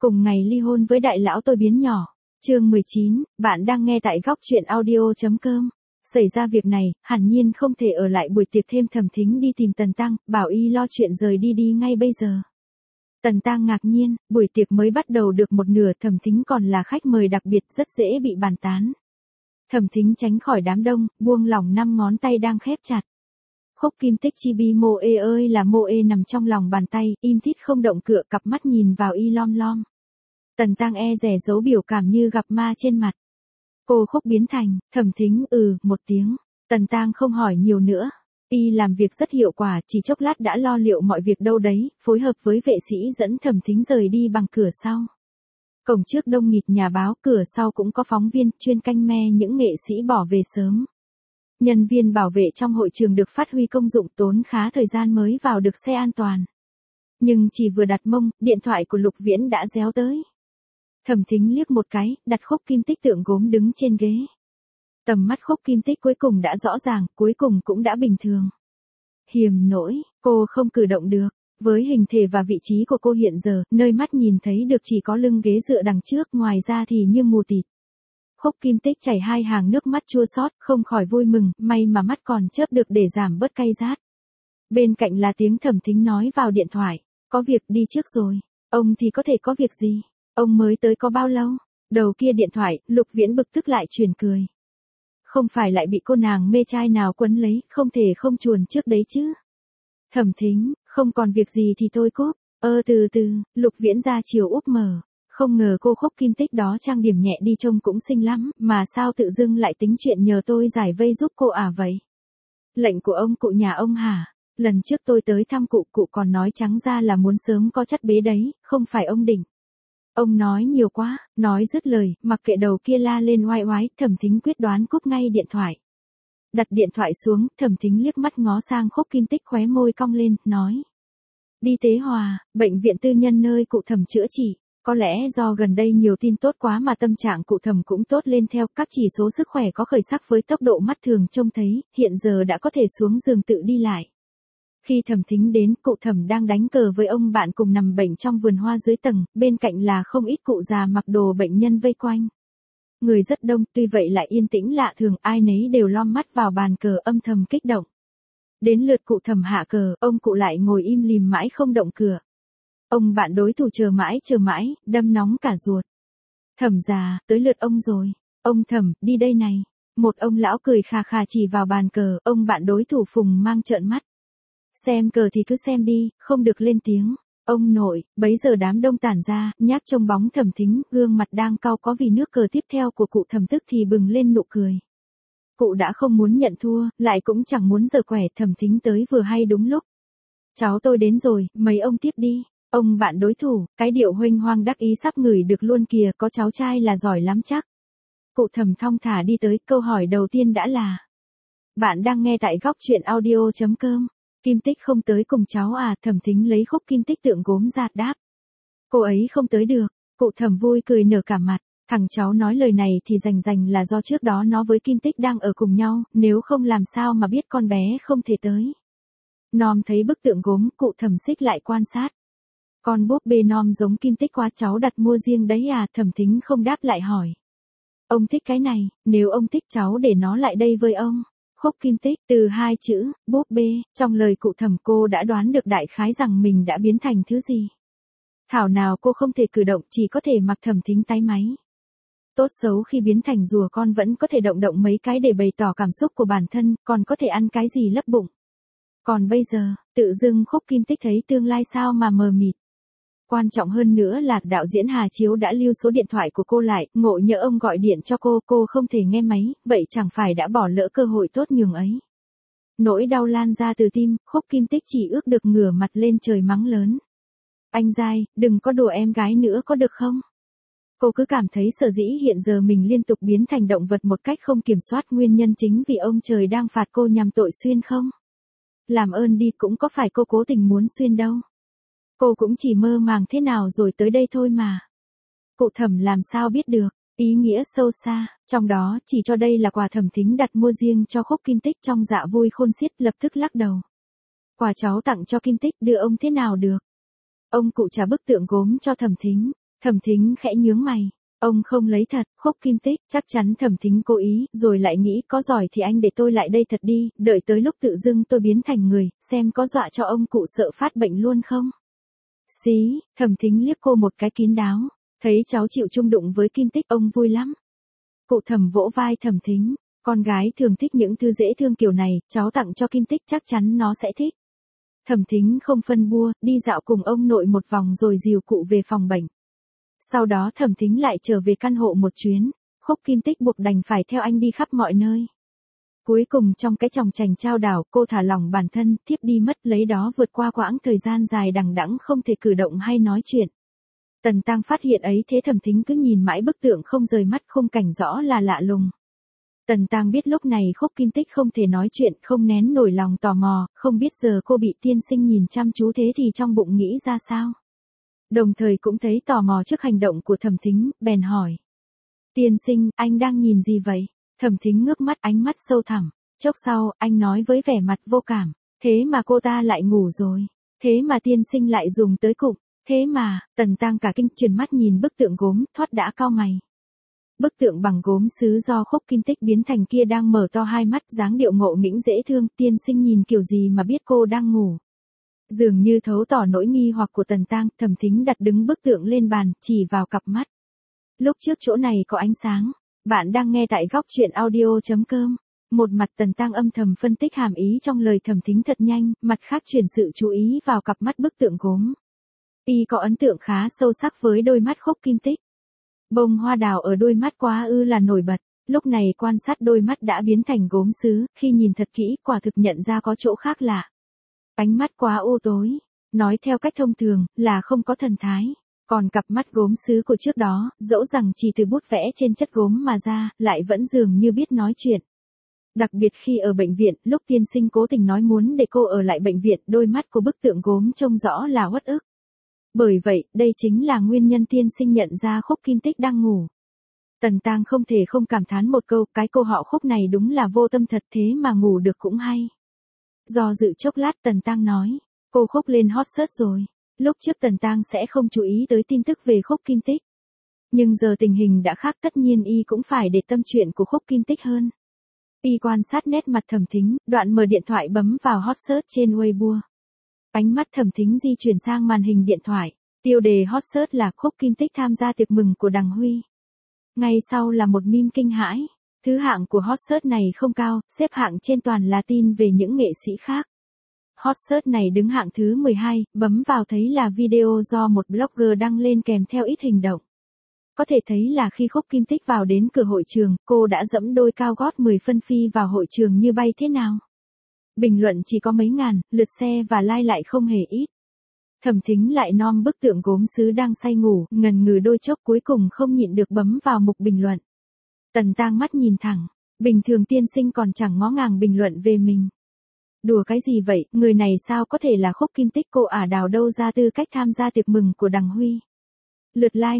Cùng ngày ly hôn với đại lão tôi biến nhỏ. Chương 19, bạn đang nghe tại góc truyện audio.com. Xảy ra việc này, hẳn nhiên không thể ở lại buổi tiệc thêm. Thẩm Thính đi tìm Tần Tăng, bảo y lo chuyện rời đi ngay bây giờ. Tần Tăng ngạc nhiên, buổi tiệc mới bắt đầu được một nửa, Thẩm Thính còn là khách mời đặc biệt, rất dễ bị bàn tán. Thẩm Thính tránh khỏi đám đông, buông lỏng 5 ngón tay đang khép chặt. Khúc kim tích chibi Moe ơi là Moe nằm trong lòng bàn tay, im thít không động cựa, cặp mắt nhìn vào y lom lom. Tần Tăng e dè giấu biểu cảm như gặp ma trên mặt. Cô Khúc biến thành, Thẩm Thính một tiếng. Tần Tăng không hỏi nhiều nữa. Y làm việc rất hiệu quả, chỉ chốc lát đã lo liệu mọi việc đâu đấy, phối hợp với vệ sĩ dẫn Thẩm Thính rời đi bằng cửa sau. Cổng trước đông nghịt nhà báo, cửa sau cũng có phóng viên chuyên canh me những nghệ sĩ bỏ về sớm. Nhân viên bảo vệ trong hội trường được phát huy công dụng, tốn khá thời gian mới vào được xe an toàn. Nhưng chỉ vừa đặt mông, điện thoại của Lục Viễn đã réo tới. Thẩm Thính liếc một cái, đặt Khúc kim tích tượng gốm đứng trên ghế. Tầm mắt Khúc kim tích cuối cùng đã rõ ràng, cuối cùng cũng đã bình thường. Hiềm nỗi, cô không cử động được. Với hình thể và vị trí của cô hiện giờ, nơi mắt nhìn thấy được chỉ có lưng ghế dựa đằng trước, ngoài ra thì như mù tịt. Khúc kim tích chảy 2 hàng nước mắt chua xót, không khỏi vui mừng, may mà mắt còn chớp được để giảm bớt cay rát. Bên cạnh là tiếng Thẩm Thính nói vào điện thoại, có việc đi trước rồi. Ông thì có thể có việc gì? Ông mới tới có bao lâu? Đầu kia điện thoại, Lục Viễn bực tức lại truyền cười. Không phải lại bị cô nàng mê trai nào quấn lấy, không thể không chuồn trước đấy chứ. Thẩm Thính, không còn việc gì thì tôi cúp. Từ từ, Lục Viễn ra chiều úp mở. Không ngờ cô Khúc kim tích đó trang điểm nhẹ đi trông cũng xinh lắm, mà sao tự dưng lại tính chuyện nhờ tôi giải vây giúp cô à vậy? Lệnh của ông cụ nhà ông hả? Lần trước tôi tới thăm cụ còn nói trắng ra là muốn sớm có chất bế đấy, không phải ông định. Ông nói nhiều quá, nói dứt lời, mặc kệ đầu kia la lên oai oái, Thẩm Thính quyết đoán cúp ngay điện thoại. Đặt điện thoại xuống, Thẩm Thính liếc mắt ngó sang Khúc kim tích, khóe môi cong lên, nói. Đi Tế Hòa, bệnh viện tư nhân nơi cụ Thẩm chữa trị. Có lẽ do gần đây nhiều tin tốt quá mà tâm trạng cụ Thẩm cũng tốt lên theo, các chỉ số sức khỏe có khởi sắc với tốc độ mắt thường trông thấy, hiện giờ đã có thể xuống giường tự đi lại. Khi Thẩm Thính đến, cụ Thẩm đang đánh cờ với ông bạn cùng nằm bệnh trong vườn hoa dưới tầng, bên cạnh là không ít cụ già mặc đồ bệnh nhân vây quanh. Người rất đông, tuy vậy lại yên tĩnh lạ thường, ai nấy đều lom mắt vào bàn cờ âm thầm kích động. Đến lượt cụ Thẩm hạ cờ, ông cụ lại ngồi im lìm mãi không động cựa. Ông bạn đối thủ chờ mãi, đâm nóng cả ruột. Thẩm già, tới lượt ông rồi. Ông Thẩm, đi đây này. Một ông lão cười khà khà chỉ vào bàn cờ, ông bạn đối thủ Phùng mang trợn mắt. Xem cờ thì cứ xem đi, không được lên tiếng. Ông nội, bấy giờ đám đông tản ra, nhác trông bóng Thẩm Thính, gương mặt đang cau có vì nước cờ tiếp theo của cụ Thẩm tức thì bừng lên nụ cười. Cụ đã không muốn nhận thua, lại cũng chẳng muốn giở quẻ, Thẩm Thính tới vừa hay đúng lúc. Cháu tôi đến rồi, mấy ông tiếp đi. Ông bạn đối thủ, cái điệu huênh hoang đắc ý sắp ngửi được luôn kìa, có cháu trai là giỏi lắm chắc. Cụ Thẩm thong thả đi tới, câu hỏi đầu tiên đã là. Bạn đang nghe tại góc truyện audio.com. Kim tích không tới cùng cháu à? Thẩm Thính lấy Khúc kim tích tượng gốm ra đáp. Cô ấy không tới được. Cụ Thẩm vui cười nở cả mặt. Thằng cháu nói lời này thì rành là do trước đó nó với Kim tích đang ở cùng nhau, nếu không làm sao mà biết con bé không thể tới. Nom thấy bức tượng gốm, cụ Thẩm xích lại quan sát. Con búp bê Nom giống Kim tích quá, cháu đặt mua riêng đấy à? Thẩm Thính không đáp lại hỏi. Ông thích cái này, nếu ông thích cháu để nó lại đây với ông. Khúc kim tích, từ 2 chữ, búp bê, trong lời cụ Thẩm cô đã đoán được đại khái rằng mình đã biến thành thứ gì. Thảo nào cô không thể cử động, chỉ có thể mặc Thẩm Thính tái máy. Tốt xấu khi biến thành rùa con vẫn có thể động mấy cái để bày tỏ cảm xúc của bản thân, còn có thể ăn cái gì lấp bụng. Còn bây giờ, tự dưng Khúc kim tích thấy tương lai sao mà mờ mịt. Quan trọng hơn nữa là đạo diễn Hà Chiếu đã lưu số điện thoại của cô lại, ngộ nhỡ ông gọi điện cho cô không thể nghe máy, vậy chẳng phải đã bỏ lỡ cơ hội tốt nhường ấy. Nỗi đau lan ra từ tim, Khúc kim tích chỉ ước được ngửa mặt lên trời mắng lớn. Anh dai, đừng có đùa em gái nữa có được không? Cô cứ cảm thấy sở dĩ hiện giờ mình liên tục biến thành động vật một cách không kiểm soát, nguyên nhân chính vì ông trời đang phạt cô nhằm tội xuyên không? Làm ơn đi, cũng có phải cô cố tình muốn xuyên đâu. Cô cũng chỉ mơ màng thế nào rồi tới đây thôi mà. Cụ Thẩm làm sao biết được, ý nghĩa sâu xa, trong đó chỉ cho đây là quà Thẩm Thính đặt mua riêng cho Khúc kim tích, trong dạ vui khôn xiết lập tức lắc đầu. Quà cháu tặng cho Kim tích đưa ông thế nào được. Ông cụ trả bức tượng gốm cho Thẩm Thính. Thẩm Thính khẽ nhướng mày. Ông không lấy thật, Khúc Kim Tích, chắc chắn Thẩm Thính cố ý, rồi lại nghĩ có giỏi thì anh để tôi lại đây thật đi, đợi tới lúc tự dưng tôi biến thành người, xem có dọa cho ông cụ sợ phát bệnh luôn không. Xí, Thẩm Thính liếc cô một cái kín đáo, thấy cháu chịu chung đụng với Kim Tích, ông vui lắm. Cụ Thẩm vỗ vai Thẩm Thính, con gái thường thích những thứ dễ thương kiểu này, cháu tặng cho Kim Tích chắc chắn nó sẽ thích. Thẩm Thính không phân bua, đi dạo cùng ông nội một vòng rồi dìu cụ về phòng bệnh. Sau đó Thẩm Thính lại trở về căn hộ một chuyến, Khúc Kim Tích buộc đành phải theo anh đi khắp mọi nơi. Cuối cùng trong cái chòng chành trao đảo, cô thả lỏng bản thân, thiếp đi mất, lấy đó vượt qua quãng thời gian dài đằng đẵng không thể cử động hay nói chuyện. Tần Tăng phát hiện ấy thế Thẩm Thính cứ nhìn mãi bức tượng không rời mắt, khung cảnh rõ là lạ lùng. Tần Tăng biết lúc này Khúc Kim Tích không thể nói chuyện, không nén nổi lòng tò mò, không biết giờ cô bị tiên sinh nhìn chăm chú thế thì trong bụng nghĩ ra sao. Đồng thời cũng thấy tò mò trước hành động của Thẩm Thính, bèn hỏi. Tiên sinh, anh đang nhìn gì vậy? Thẩm Thính ngước mắt, ánh mắt sâu thẳm. Chốc sau, anh nói với vẻ mặt vô cảm. Thế mà cô ta lại ngủ rồi. Thế mà tiên sinh lại dùng tới cụm. Thế mà, Tần Tăng cả kinh trừng mắt nhìn bức tượng gốm, thoát đã cau mày. Bức tượng bằng gốm sứ do Khúc Kim Tích biến thành kia đang mở to hai mắt, dáng điệu ngộ nghĩnh dễ thương, tiên sinh nhìn kiểu gì mà biết cô đang ngủ. Dường như thấu tỏ nỗi nghi hoặc của Tần Tăng, Thẩm Thính đặt đứng bức tượng lên bàn, chỉ vào cặp mắt. Lúc trước chỗ này có ánh sáng. Bạn đang nghe tại góc truyện audio.com. Một mặt Tần Tăng âm thầm phân tích hàm ý trong lời Thẩm Thính thật nhanh, mặt khác chuyển sự chú ý vào cặp mắt bức tượng gốm. Y có ấn tượng khá sâu sắc với đôi mắt Khúc Kim Tích. Bông hoa đào ở đôi mắt quá ư là nổi bật, lúc này quan sát đôi mắt đã biến thành gốm sứ, khi nhìn thật kỹ quả thực nhận ra có chỗ khác lạ. Ánh mắt quá u tối, nói theo cách thông thường là không có thần thái. Còn cặp mắt gốm sứ của trước đó, dẫu rằng chỉ từ bút vẽ trên chất gốm mà ra, lại vẫn dường như biết nói chuyện. Đặc biệt khi ở bệnh viện, lúc tiên sinh cố tình nói muốn để cô ở lại bệnh viện, đôi mắt của bức tượng gốm trông rõ là uất ức. Bởi vậy, đây chính là nguyên nhân tiên sinh nhận ra Khúc Kim Tích đang ngủ. Tần Tăng không thể không cảm thán một câu, cái cô họ Khúc này đúng là vô tâm thật, thế mà ngủ được cũng hay. Do dự chốc lát Tần Tăng nói, cô Khúc lên hot search rồi. Lúc trước Tần Tăng sẽ không chú ý tới tin tức về Khúc Kim Tích. Nhưng giờ tình hình đã khác, tất nhiên y cũng phải để tâm chuyện của Khúc Kim Tích hơn. Y quan sát nét mặt Thẩm Thính, đoạn mở điện thoại bấm vào hot search trên Weibo. Ánh mắt Thẩm Thính di chuyển sang màn hình điện thoại, tiêu đề hot search là Khúc Kim Tích tham gia tiệc mừng của Đằng Huy. Ngay sau là một meme kinh hãi, thứ hạng của hot search này không cao, xếp hạng trên toàn là tin về những nghệ sĩ khác. Hot search này đứng hạng thứ 12, bấm vào thấy là video do một blogger đăng lên kèm theo ít hình động. Có thể thấy là khi Khúc Kim Tích vào đến cửa hội trường, cô đã dẫm đôi cao gót 10 phân phi vào hội trường như bay thế nào. Bình luận chỉ có mấy ngàn, lượt share và like lại không hề ít. Thẩm Thính lại nom bức tượng gốm sứ đang say ngủ, ngần ngừ đôi chốc cuối cùng không nhịn được bấm vào mục bình luận. Tần Tăng mắt nhìn thẳng, bình thường tiên sinh còn chẳng ngó ngàng bình luận về mình. Đùa cái gì vậy, người này sao có thể là Khúc Kim Tích, cô ả đào đâu ra tư cách tham gia tiệc mừng của Đằng Huy. Lượt like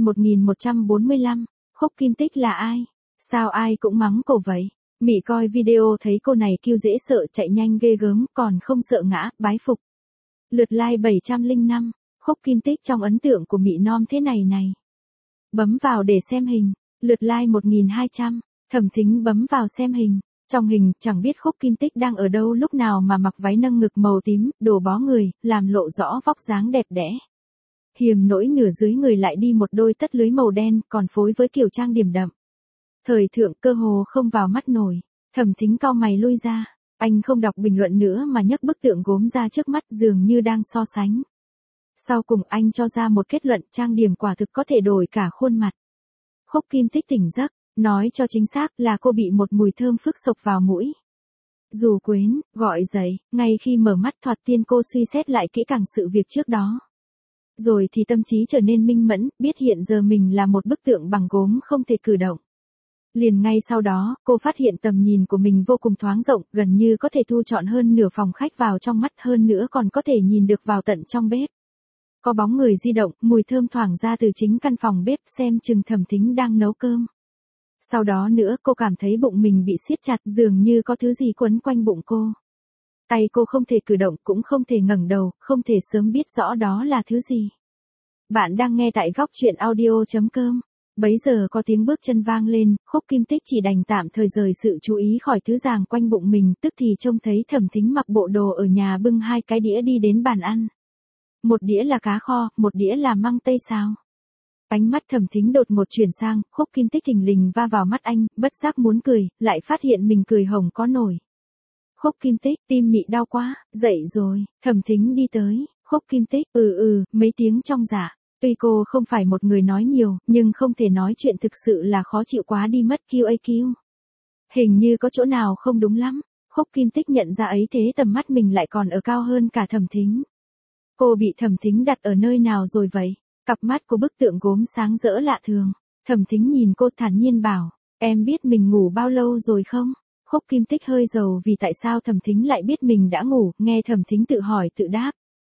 1145, Khúc Kim Tích là ai? Sao ai cũng mắng cô vậy? Mị coi video thấy cô này kiêu dễ sợ, chạy nhanh ghê gớm, còn không sợ ngã, bái phục. Lượt like 705, Khúc Kim Tích trong ấn tượng của Mị non thế này này. Bấm vào để xem hình, lượt like 1200, Thẩm Thính bấm vào xem hình. Trong hình, chẳng biết Khúc Kim Tích đang ở đâu lúc nào mà mặc váy nâng ngực màu tím, đồ bó người, làm lộ rõ vóc dáng đẹp đẽ. Hiềm nỗi nửa dưới người lại đi một đôi tất lưới màu đen, còn phối với kiểu trang điểm đậm. Thời thượng cơ hồ không vào mắt nổi. Thẩm Thính cau mày lui ra. Anh không đọc bình luận nữa mà nhấc bức tượng gốm ra trước mắt, dường như đang so sánh. Sau cùng anh cho ra một kết luận, trang điểm quả thực có thể đổi cả khuôn mặt. Khúc Kim Tích tỉnh giấc, nói cho chính xác là cô bị một mùi thơm phức sộc vào mũi. Dù quến, gọi dậy, ngay khi mở mắt thoạt tiên cô suy xét lại kỹ càng sự việc trước đó. Rồi thì tâm trí trở nên minh mẫn, biết hiện giờ mình là một bức tượng bằng gốm không thể cử động. Liền ngay sau đó, cô phát hiện tầm nhìn của mình vô cùng thoáng rộng, gần như có thể thu trọn hơn nửa phòng khách vào trong mắt, hơn nữa còn có thể nhìn được vào tận trong bếp. Có bóng người di động, mùi thơm thoảng ra từ chính căn phòng bếp, xem chừng Thẩm Thính đang nấu cơm. Sau đó nữa cô cảm thấy bụng mình bị siết chặt, dường như có thứ gì quấn quanh bụng cô. Tay cô không thể cử động, cũng không thể ngẩng đầu, không thể sớm biết rõ đó là thứ gì. Bạn đang nghe tại góc chuyện audio.com. Bấy giờ có tiếng bước chân vang lên, Khúc Kim Tích chỉ đành tạm thời rời sự chú ý khỏi thứ ràng quanh bụng mình, tức thì trông thấy Thẩm Thính mặc bộ đồ ở nhà bưng 2 cái đĩa đi đến bàn ăn. Một đĩa là cá kho, một đĩa là măng tây xào. Ánh mắt Thẩm Thính đột ngột chuyển sang, Khúc Kim Tích thình lình va vào mắt anh, bất giác muốn cười, lại phát hiện mình cười hồng có nổi. Khúc Kim Tích, tim mị đau quá, dậy rồi. Thẩm Thính đi tới, Khúc Kim Tích, mấy tiếng trong dạ. Tuy cô không phải một người nói nhiều, nhưng không thể nói chuyện thực sự là khó chịu quá đi mất QAQ. Hình như có chỗ nào không đúng lắm. Khúc Kim Tích nhận ra ấy, thế tầm mắt mình lại còn ở cao hơn cả Thẩm Thính. Cô bị Thẩm Thính đặt ở nơi nào rồi vậy? Cặp mắt của bức tượng gốm sáng rỡ lạ thường. Thẩm Thính nhìn cô thản nhiên bảo, em biết mình ngủ bao lâu rồi không? Khúc Kim Tích hơi rầu vì tại sao Thẩm Thính lại biết mình đã ngủ, nghe Thẩm Thính tự hỏi tự đáp.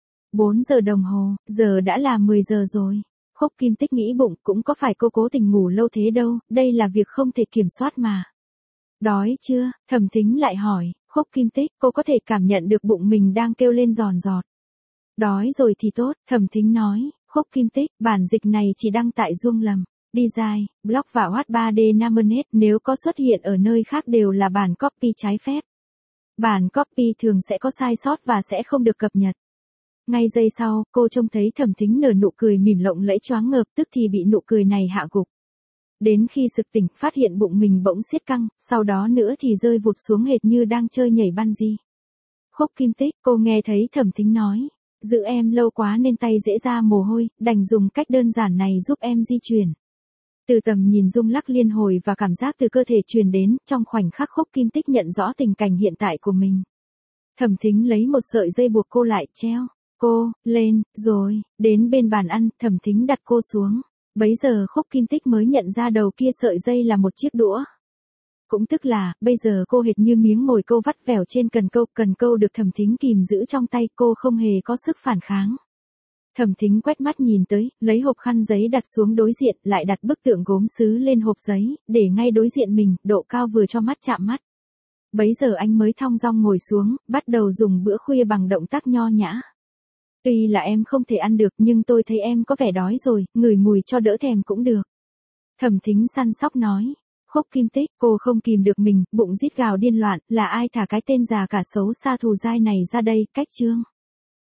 4 giờ đồng hồ, giờ đã là 10 giờ rồi. Khúc Kim Tích nghĩ bụng, cũng có phải cô cố tình ngủ lâu thế đâu, đây là việc không thể kiểm soát mà. Đói chưa? Thẩm Thính lại hỏi. Khúc Kim Tích, cô có thể cảm nhận được bụng mình đang kêu lên giòn giọt. Đói rồi thì tốt, Thẩm Thính nói. Khúc Kim Tích, bản dịch này chỉ đăng tại Duông Lầm. Design, blog và Wattpad Namernet nếu có xuất hiện ở nơi khác đều là bản copy trái phép. Bản copy thường sẽ có sai sót và sẽ không được cập nhật. Ngay giây sau, cô trông thấy Thẩm Thính nở nụ cười mỉm lộng lẫy choáng ngợp, tức thì bị nụ cười này hạ gục. Đến khi sực tỉnh, phát hiện bụng mình bỗng siết căng, sau đó nữa thì rơi vụt xuống hệt như đang chơi nhảy bungee. Khúc Kim Tích, cô nghe thấy Thẩm Thính nói, giữ em lâu quá nên tay dễ ra mồ hôi, đành dùng cách đơn giản này giúp em di chuyển. Từ tầm nhìn rung lắc liên hồi và cảm giác từ cơ thể truyền đến, trong khoảnh khắc Khúc Kim Tích nhận rõ tình cảnh hiện tại của mình. Thẩm Thính lấy một sợi dây buộc cô lại, treo cô lên, rồi đến bên bàn ăn, Thẩm Thính đặt cô xuống. Bấy giờ Khúc Kim Tích mới nhận ra đầu kia sợi dây là một chiếc đũa. Cũng tức là, bây giờ cô hệt như miếng mồi câu vắt vẻo trên cần câu được Thẩm Thính kìm giữ trong tay, cô không hề có sức phản kháng. Thẩm Thính quét mắt nhìn tới, lấy hộp khăn giấy đặt xuống đối diện, lại đặt bức tượng gốm sứ lên hộp giấy, để ngay đối diện mình, độ cao vừa cho mắt chạm mắt. Bấy giờ anh mới thong dong ngồi xuống, bắt đầu dùng bữa khuya bằng động tác nho nhã. Tuy là em không thể ăn được nhưng tôi thấy em có vẻ đói rồi, ngửi mùi cho đỡ thèm cũng được. Thẩm Thính săn sóc nói. Khúc Kim Tích, cô không kìm được mình, bụng rít gào điên loạn, là ai thả cái tên già cả xấu xa thù dai này ra đây, cách chương.